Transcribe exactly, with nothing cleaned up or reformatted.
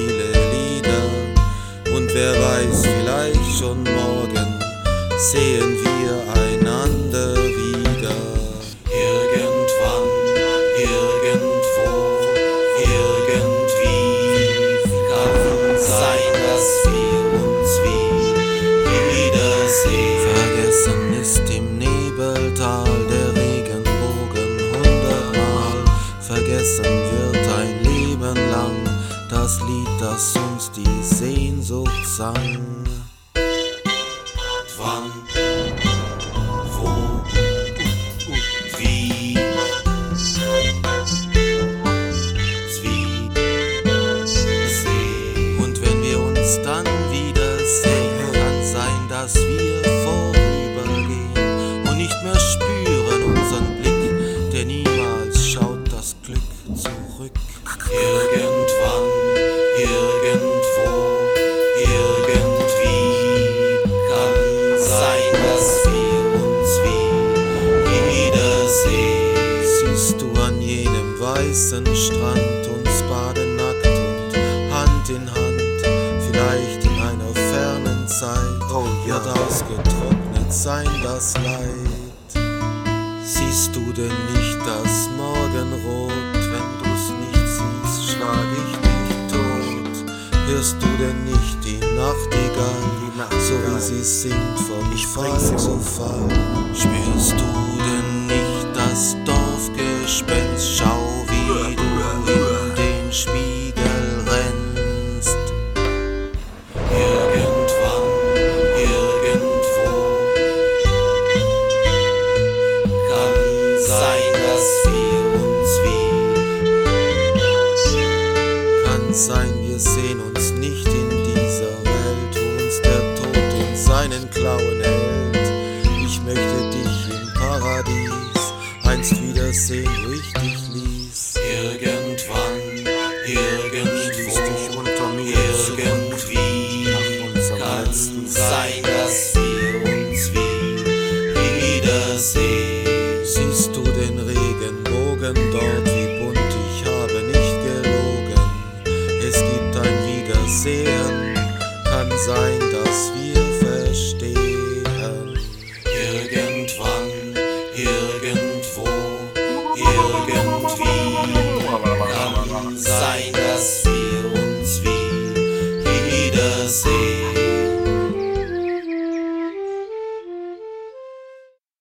viele Lieder. Und wer weiß, vielleicht schon morgen sehen wir einander wieder. Irgendwann, irgendwo, irgendwie kann sein, dass wir uns wiedersehen. Vergessen ist im Nebeltal der Regenbogen hundertmal. Vergessen wird ein Leben lang das Lied, das uns die Sehnsucht sang. Wann, wo, wie, Zwiesee. Und wenn wir uns dann wiedersehen, kann sein, dass wir vorübergehen und nicht mehr spüren unseren Blick, denn niemals schaut das Glück zurück. Irgendwann, irgendwo, irgendwie kann sein, dass wir uns wiedersehen. Siehst du an jenem weißen Strand uns baden nackt und Hand in Hand, vielleicht in einer fernen Zeit wird ausgetrocknet sein das Leid. Siehst du denn nicht das Morgenrot? Wenn du's nicht siehst, schlag ich dich tot. Hörst du denn nicht die Nachtigall, so wie sie singt vom Fall zu Fall? Spürst du denn nicht das Dorfgespenst? Schau, wie du in den Spiegel rennst. Irgendwann, irgendwo kann sein, dass wir uns wiedersehen. Kann sein, wir sehen uns nicht in dieser Welt, wo uns der Tod in seinen Klauen hält. Ich möchte dich im Paradies einst wiedersehen, wo ich dich ließ. Irgendwann, irgendwo, irgendwie kann sein, dass wir uns wiedersehen. Siehst du den Regenbogen dort, wie bunt, ich habe nicht gelogen. Es gibt ein Wiedersehen, kann sein, dass wir verstehen. Irgendwann, irgendwo, irgendwie kann sein, dass wir uns wiedersehen.